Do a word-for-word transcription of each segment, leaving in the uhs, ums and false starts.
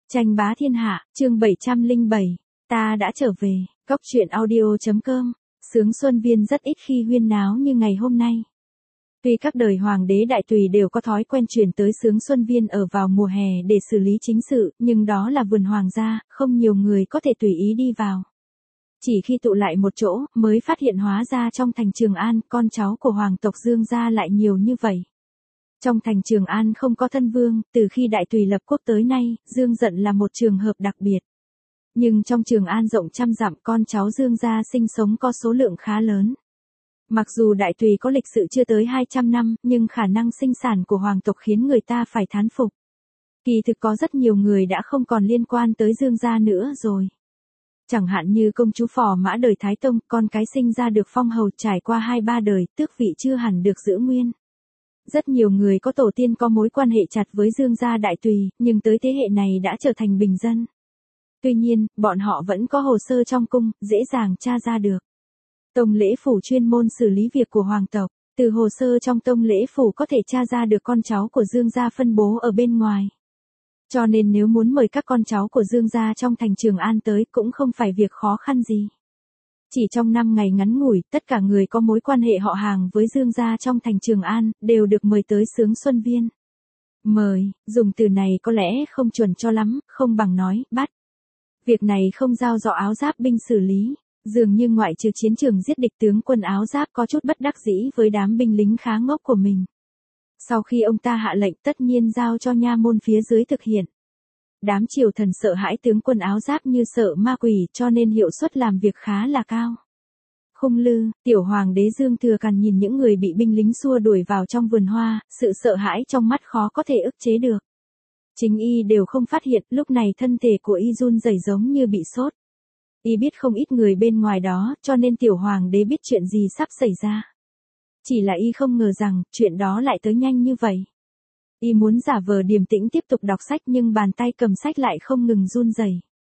Tranh bá thiên hạ, chương bảy trăm lẻ bảy, ta đã trở về, Cóc truyện audio.com, Sướng Xuân Viên rất ít khi huyên náo như ngày hôm nay. Tuy các đời hoàng đế đại tùy đều có thói quen chuyển tới Sướng Xuân Viên ở vào mùa hè để xử lý chính sự, nhưng đó là vườn hoàng gia, không nhiều người có thể tùy ý đi vào. Chỉ khi tụ lại một chỗ, mới phát hiện hóa ra trong thành Trường An, con cháu của hoàng tộc Dương gia lại nhiều như vậy. Trong thành Trường An không có thân vương, từ khi đại tùy lập quốc tới nay, Dương Dận là một trường hợp đặc biệt. Nhưng trong Trường An rộng trăm dặm, con cháu Dương gia sinh sống có số lượng khá lớn. Mặc dù đại tùy có lịch sử chưa tới hai trăm năm, nhưng khả năng sinh sản của hoàng tộc khiến người ta phải thán phục. Kỳ thực có rất nhiều người đã không còn liên quan tới Dương gia nữa rồi. Chẳng hạn như công chúa Phò Mã đời Thái Tông, con cái sinh ra được phong hầu trải qua hai ba đời, tước vị chưa hẳn được giữ nguyên. Rất nhiều người có tổ tiên có mối quan hệ chặt với Dương gia đại tùy, nhưng tới thế hệ này đã trở thành bình dân. Tuy nhiên, bọn họ vẫn có hồ sơ trong cung, dễ dàng tra ra được. Tông lễ phủ chuyên môn xử lý việc của hoàng tộc, từ hồ sơ trong tông lễ phủ có thể tra ra được con cháu của Dương gia phân bố ở bên ngoài. Cho nên nếu muốn mời các con cháu của Dương gia trong thành Trường An tới cũng không phải việc khó khăn gì. Chỉ trong năm ngày ngắn ngủi, tất cả người có mối quan hệ họ hàng với Dương gia trong thành Trường An, đều được mời tới Sướng Xuân Viên. Mời, dùng từ này có lẽ không chuẩn cho lắm, không bằng nói, bắt. Việc này không giao do áo giáp binh xử lý, dường như ngoại trừ chiến trường giết địch tướng quân áo giáp có chút bất đắc dĩ với đám binh lính khá ngốc của mình. Sau khi ông ta hạ lệnh tất nhiên giao cho nha môn phía dưới thực hiện. Đám triều thần sợ hãi tướng quân áo giáp như sợ ma quỷ cho nên hiệu suất làm việc khá là cao. Khung Lư, tiểu hoàng đế Dương Thừa Càn nhìn những người bị binh lính xua đuổi vào trong vườn hoa, sự sợ hãi trong mắt khó có thể ức chế được. Chính y đều không phát hiện, lúc này thân thể của y run rẩy giống như bị sốt. Y biết không ít người bên ngoài đó, cho nên tiểu hoàng đế biết chuyện gì sắp xảy ra. Chỉ là y không ngờ rằng, chuyện đó lại tới nhanh như vậy. Y muốn giả vờ điềm tĩnh tiếp tục đọc sách nhưng bàn tay cầm sách lại không ngừng run rẩy.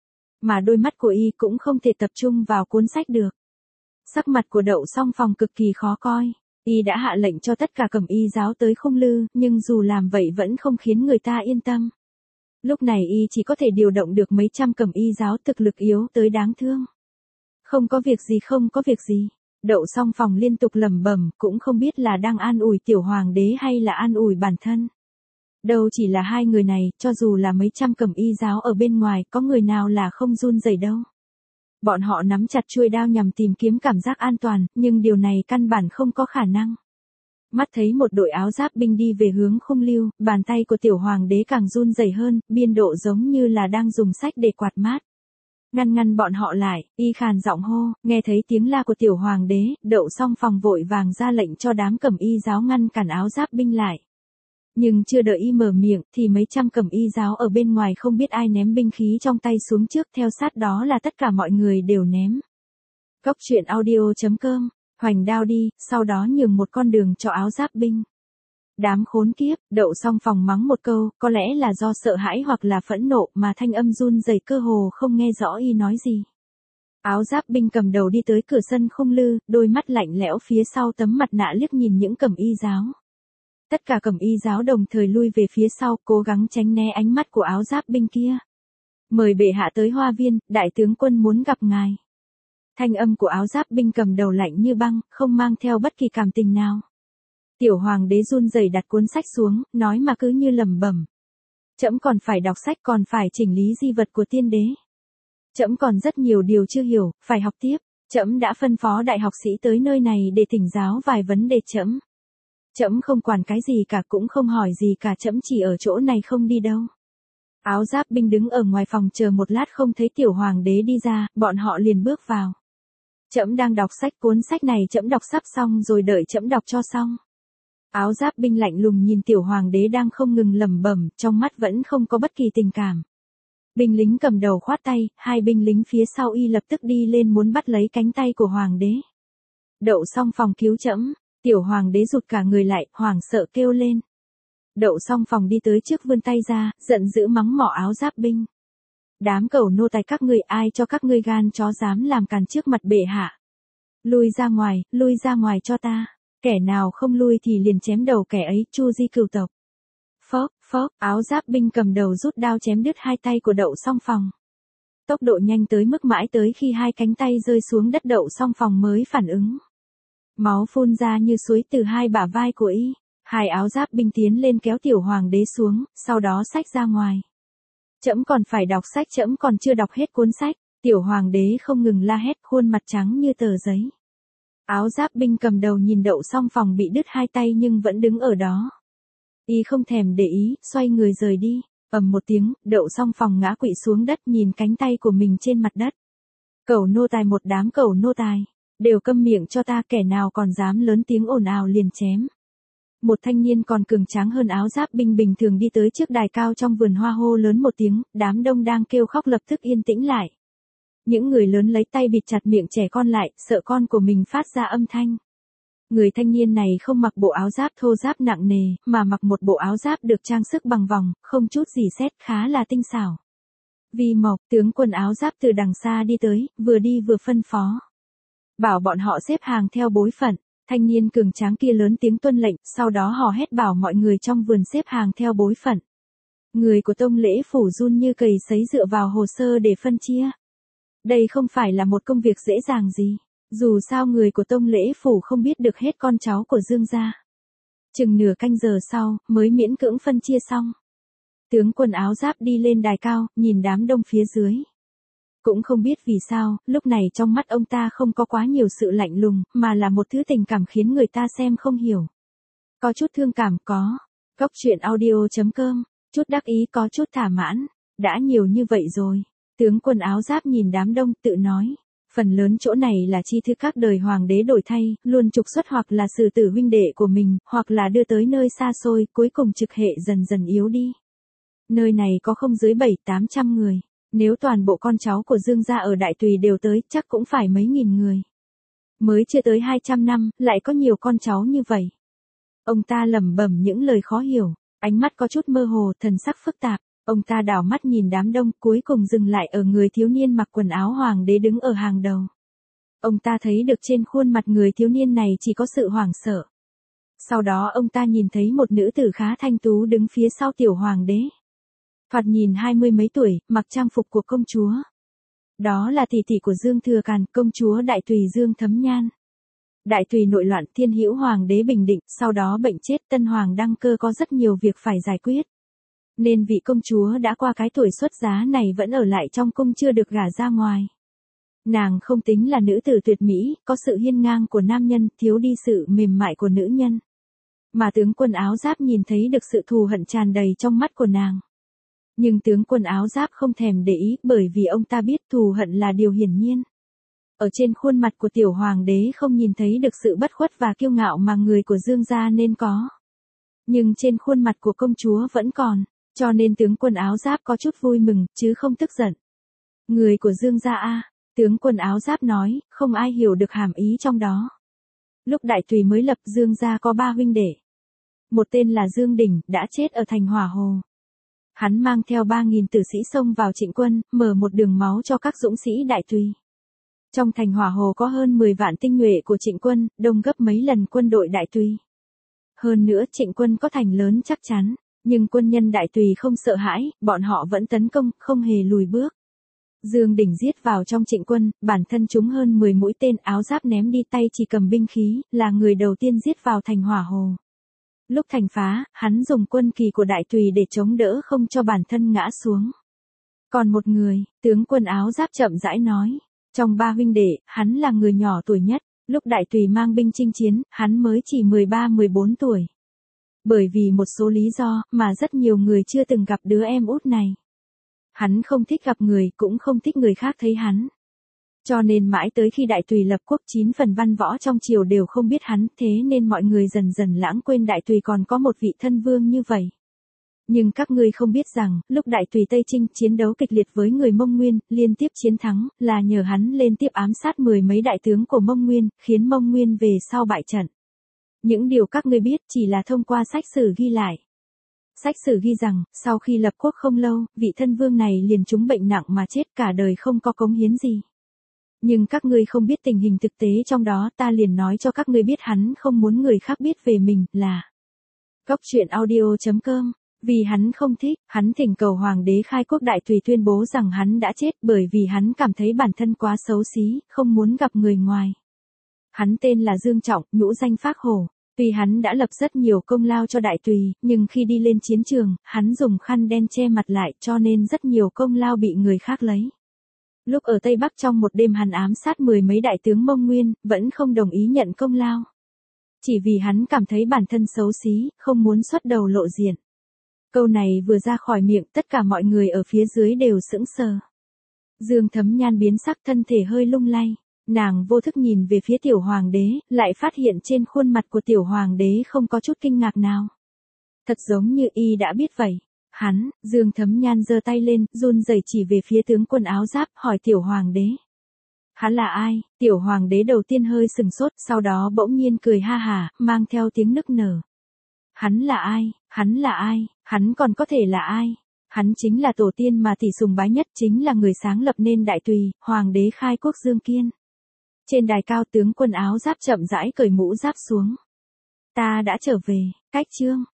Mà đôi mắt của y cũng không thể tập trung vào cuốn sách được. Sắc mặt của Đậu Song Phòng cực kỳ khó coi. Y đã hạ lệnh cho tất cả cẩm y giáo tới Khung Lư, nhưng dù làm vậy vẫn không khiến người ta yên tâm. Lúc này y chỉ có thể điều động được mấy trăm cẩm y giáo thực lực yếu tới đáng thương. Không có việc gì không có việc gì. Đậu Song Phòng liên tục lẩm bẩm, cũng không biết là đang an ủi tiểu hoàng đế hay là an ủi bản thân. Đâu chỉ là hai người này, cho dù là mấy trăm cẩm y giáo ở bên ngoài, có người nào là không run rẩy đâu. Bọn họ nắm chặt chuôi đao nhằm tìm kiếm cảm giác an toàn, nhưng điều này căn bản không có khả năng. Mắt thấy một đội áo giáp binh đi về hướng Khung Lưu, bàn tay của tiểu hoàng đế càng run rẩy hơn, biên độ giống như là đang dùng sách để quạt mát. Ngăn ngăn bọn họ lại, y khàn giọng hô, nghe thấy tiếng la của tiểu hoàng đế, Đậu Song Phòng vội vàng ra lệnh cho đám cẩm y giáo ngăn cản áo giáp binh lại. Nhưng chưa đợi y mở miệng, thì mấy trăm cẩm y giáo ở bên ngoài không biết ai ném binh khí trong tay xuống trước, theo sát đó là tất cả mọi người đều ném. Cóc truyện audio.com, hoành đao đi, sau đó nhường một con đường cho áo giáp binh. Đám khốn kiếp, Đậu Song Phòng mắng một câu, có lẽ là do sợ hãi hoặc là phẫn nộ mà thanh âm run rẩy cơ hồ không nghe rõ y nói gì. Áo giáp binh cầm đầu đi tới cửa sân Khung Lư, đôi mắt lạnh lẽo phía sau tấm mặt nạ liếc nhìn những cẩm y giáo. Tất cả cẩm y giáo đồng thời lui về phía sau, cố gắng tránh né ánh mắt của áo giáp binh kia. Mời bệ hạ tới hoa viên, đại tướng quân muốn gặp ngài. Thanh âm của áo giáp binh cầm đầu lạnh như băng, không mang theo bất kỳ cảm tình nào. Tiểu hoàng đế run rẩy đặt cuốn sách xuống, nói mà cứ như lẩm bẩm. Trẫm còn phải đọc sách, còn phải chỉnh lý di vật của tiên đế. Trẫm còn rất nhiều điều chưa hiểu, phải học tiếp. Trẫm đã phân phó đại học sĩ tới nơi này để thỉnh giáo vài vấn đề trẫm. Trẫm không quản cái gì cả, cũng không hỏi gì cả, trẫm chỉ ở chỗ này không đi đâu. Áo giáp binh đứng ở ngoài phòng chờ một lát không thấy tiểu hoàng đế đi ra, bọn họ liền bước vào. Trẫm đang đọc sách, cuốn sách này trẫm đọc sắp xong rồi, đợi trẫm đọc cho xong. Áo giáp binh lạnh lùng nhìn tiểu hoàng đế đang không ngừng lẩm bẩm, trong mắt vẫn không có bất kỳ tình cảm. Binh lính cầm đầu khoát tay, hai binh lính phía sau y lập tức đi lên muốn bắt lấy cánh tay của hoàng đế. Đậu Song Phòng cứu trẫm. Tiểu hoàng đế rụt cả người lại, hoảng sợ kêu lên. Đậu Song Phòng đi tới trước vươn tay ra, giận dữ mắng mỏ áo giáp binh. Đám cẩu nô tài các ngươi, ai cho các ngươi gan chó dám làm càn trước mặt bệ hạ. Lui ra ngoài, lui ra ngoài cho ta. Kẻ nào không lui thì liền chém đầu kẻ ấy, chu di cửu tộc. Phốc, Phốc, áo giáp binh cầm đầu rút đao chém đứt hai tay của Đậu Song Phòng. Tốc độ nhanh tới mức mãi tới khi hai cánh tay rơi xuống đất Đậu Song Phòng mới phản ứng. Máu phun ra như suối từ hai bả vai của y. Hai áo giáp binh tiến lên kéo tiểu hoàng đế xuống, sau đó xách ra ngoài. Trẫm còn phải đọc sách, trẫm còn chưa đọc hết cuốn sách. Tiểu hoàng đế không ngừng la hét, khuôn mặt trắng như tờ giấy. Áo giáp binh cầm đầu nhìn Đậu Song Phòng bị đứt hai tay nhưng vẫn đứng ở đó. Y không thèm để ý, xoay người rời đi. Ầm một tiếng, Đậu Song Phòng ngã quỵ xuống đất nhìn cánh tay của mình trên mặt đất. Cẩu nô tài, một đám cẩu nô tài. Đều câm miệng cho ta, kẻ nào còn dám lớn tiếng ồn ào liền chém. Một thanh niên còn cường tráng hơn áo giáp binh bình thường đi tới trước đài cao trong vườn hoa hô lớn một tiếng, đám đông đang kêu khóc lập tức yên tĩnh lại. Những người lớn lấy tay bịt chặt miệng trẻ con lại, sợ con của mình phát ra âm thanh. Người thanh niên này không mặc bộ áo giáp thô ráp nặng nề, mà mặc một bộ áo giáp được trang sức bằng vòng, không chút gì sét, khá là tinh xảo. Vi Mộc, tướng quân áo giáp từ đằng xa đi tới, vừa đi vừa phân phó. Bảo bọn họ xếp hàng theo bối phận. Thanh niên cường tráng kia lớn tiếng tuân lệnh, sau đó hò hét bảo mọi người trong vườn xếp hàng theo bối phận. Người của tông lễ phủ run như cầy sấy dựa vào hồ sơ để phân chia. Đây không phải là một công việc dễ dàng gì. Dù sao người của tông lễ phủ không biết được hết con cháu của Dương gia. Chừng nửa canh giờ sau, mới miễn cưỡng phân chia xong. Tướng quân áo giáp đi lên đài cao, nhìn đám đông phía dưới. Cũng không biết vì sao, lúc này trong mắt ông ta không có quá nhiều sự lạnh lùng, mà là một thứ tình cảm khiến người ta xem không hiểu. Có chút thương cảm có. Góc truyện audio chấm com, chút đắc ý có chút thỏa mãn. Đã nhiều như vậy rồi. Tướng quân áo giáp nhìn đám đông tự nói. Phần lớn chỗ này là chi thứ các đời hoàng đế đổi thay, luôn trục xuất hoặc là xử tử huynh đệ của mình, hoặc là đưa tới nơi xa xôi, cuối cùng trực hệ dần dần yếu đi. Nơi này có không dưới bảy tám trăm người. Nếu toàn bộ con cháu của Dương gia ở Đại Tùy đều tới, chắc cũng phải mấy nghìn người. Mới chưa tới hai trăm năm, lại có nhiều con cháu như vậy. Ông ta lẩm bẩm những lời khó hiểu, ánh mắt có chút mơ hồ, thần sắc phức tạp. Ông ta đảo mắt nhìn đám đông, cuối cùng dừng lại ở người thiếu niên mặc quần áo hoàng đế đứng ở hàng đầu. Ông ta thấy được trên khuôn mặt người thiếu niên này chỉ có sự hoảng sợ. Sau đó ông ta nhìn thấy một nữ tử khá thanh tú đứng phía sau tiểu hoàng đế. Thoạt nhìn hai mươi mấy tuổi, mặc trang phục của công chúa. Đó là tỷ tỷ của Dương Thừa Càn, công chúa Đại Tùy Dương Thấm Nhan. Đại Tùy nội loạn, Thiên Hữu hoàng đế bình định, sau đó bệnh chết, tân hoàng đăng cơ có rất nhiều việc phải giải quyết. Nên vị công chúa đã qua cái tuổi xuất giá này vẫn ở lại trong cung chưa được gả ra ngoài. Nàng không tính là nữ tử tuyệt mỹ, có sự hiên ngang của nam nhân, thiếu đi sự mềm mại của nữ nhân. Mà tướng quân áo giáp nhìn thấy được sự thù hận tràn đầy trong mắt của nàng. Nhưng tướng quân áo giáp không thèm để ý, bởi vì ông ta biết thù hận là điều hiển nhiên. Ở trên khuôn mặt của tiểu hoàng đế không nhìn thấy được sự bất khuất và kiêu ngạo mà người của Dương gia nên có. Nhưng trên khuôn mặt của công chúa vẫn còn, cho nên tướng quân áo giáp có chút vui mừng, chứ không tức giận. Người của Dương gia a, tướng quân áo giáp nói, không ai hiểu được hàm ý trong đó. Lúc Đại Tùy mới lập Dương gia có ba huynh đệ. Một tên là Dương Đỉnh, đã chết ở thành Hỏa Hồ. Hắn mang theo ba nghìn tử sĩ xông vào Trịnh quân, mở một đường máu cho các dũng sĩ Đại Tùy. Trong thành Hỏa Hồ có hơn mười vạn tinh nhuệ của Trịnh quân, đông gấp mấy lần quân đội Đại Tùy. Hơn nữa Trịnh quân có thành lớn chắc chắn, nhưng quân nhân Đại Tùy không sợ hãi, bọn họ vẫn tấn công, không hề lùi bước. Dương Đỉnh giết vào trong Trịnh quân, bản thân trúng hơn mười mũi tên, áo giáp ném đi, tay chỉ cầm binh khí, là người đầu tiên giết vào thành Hỏa Hồ. Lúc thành phá, hắn dùng quân kỳ của Đại Tùy để chống đỡ không cho bản thân ngã xuống. Còn một người, tướng quân áo giáp chậm rãi nói, trong ba huynh đệ, hắn là người nhỏ tuổi nhất, lúc Đại Tùy mang binh chinh chiến, hắn mới chỉ mười ba mười bốn tuổi. Bởi vì một số lý do, mà rất nhiều người chưa từng gặp đứa em út này. Hắn không thích gặp người, cũng không thích người khác thấy hắn. Cho nên mãi tới khi Đại Tùy lập quốc, chín phần văn võ trong triều đều không biết hắn, thế nên mọi người dần dần lãng quên Đại Tùy còn có một vị thân vương như vậy. Nhưng các ngươi không biết rằng, lúc Đại Tùy Tây Chinh chiến đấu kịch liệt với người Mông Nguyên, liên tiếp chiến thắng, là nhờ hắn lên tiếp ám sát mười mấy đại tướng của Mông Nguyên, khiến Mông Nguyên về sau bại trận. Những điều các ngươi biết chỉ là thông qua sách sử ghi lại. Sách sử ghi rằng, sau khi lập quốc không lâu, vị thân vương này liền trúng bệnh nặng mà chết, cả đời không có cống hiến gì. Nhưng các ngươi không biết tình hình thực tế trong đó, ta liền nói cho các ngươi biết hắn không muốn người khác biết về mình, là Góc truyện audio chấm com Vì hắn không thích, hắn thỉnh cầu hoàng đế khai quốc đại tùy tuyên bố rằng hắn đã chết bởi vì hắn cảm thấy bản thân quá xấu xí, không muốn gặp người ngoài. Hắn tên là Dương Trọng, nhũ danh Phác Hổ. Tuy hắn đã lập rất nhiều công lao cho đại tùy, nhưng khi đi lên chiến trường, hắn dùng khăn đen che mặt lại cho nên rất nhiều công lao bị người khác lấy. Lúc ở Tây Bắc trong một đêm hắn ám sát mười mấy đại tướng Mông Nguyên, vẫn không đồng ý nhận công lao. Chỉ vì hắn cảm thấy bản thân xấu xí, không muốn xuất đầu lộ diện. Câu này vừa ra khỏi miệng, tất cả mọi người ở phía dưới đều sững sờ. Dương Thấm Nhan biến sắc, thân thể hơi lung lay. Nàng vô thức nhìn về phía tiểu hoàng đế, lại phát hiện trên khuôn mặt của tiểu hoàng đế không có chút kinh ngạc nào. Thật giống như y đã biết vậy. Hắn, Dương Thấm Nhan giơ tay lên, run rẩy chỉ về phía tướng quân áo giáp, hỏi tiểu hoàng đế. Hắn là ai? Tiểu hoàng đế đầu tiên hơi sừng sốt, sau đó bỗng nhiên cười ha hả, mang theo tiếng nức nở. Hắn là ai? Hắn là ai? Hắn còn có thể là ai? Hắn chính là tổ tiên mà tỷ sùng bái nhất, chính là người sáng lập nên đại tùy, hoàng đế khai quốc Dương Kiên. Trên đài cao tướng quân áo giáp chậm rãi cởi mũ giáp xuống. Ta đã trở về, cách chương.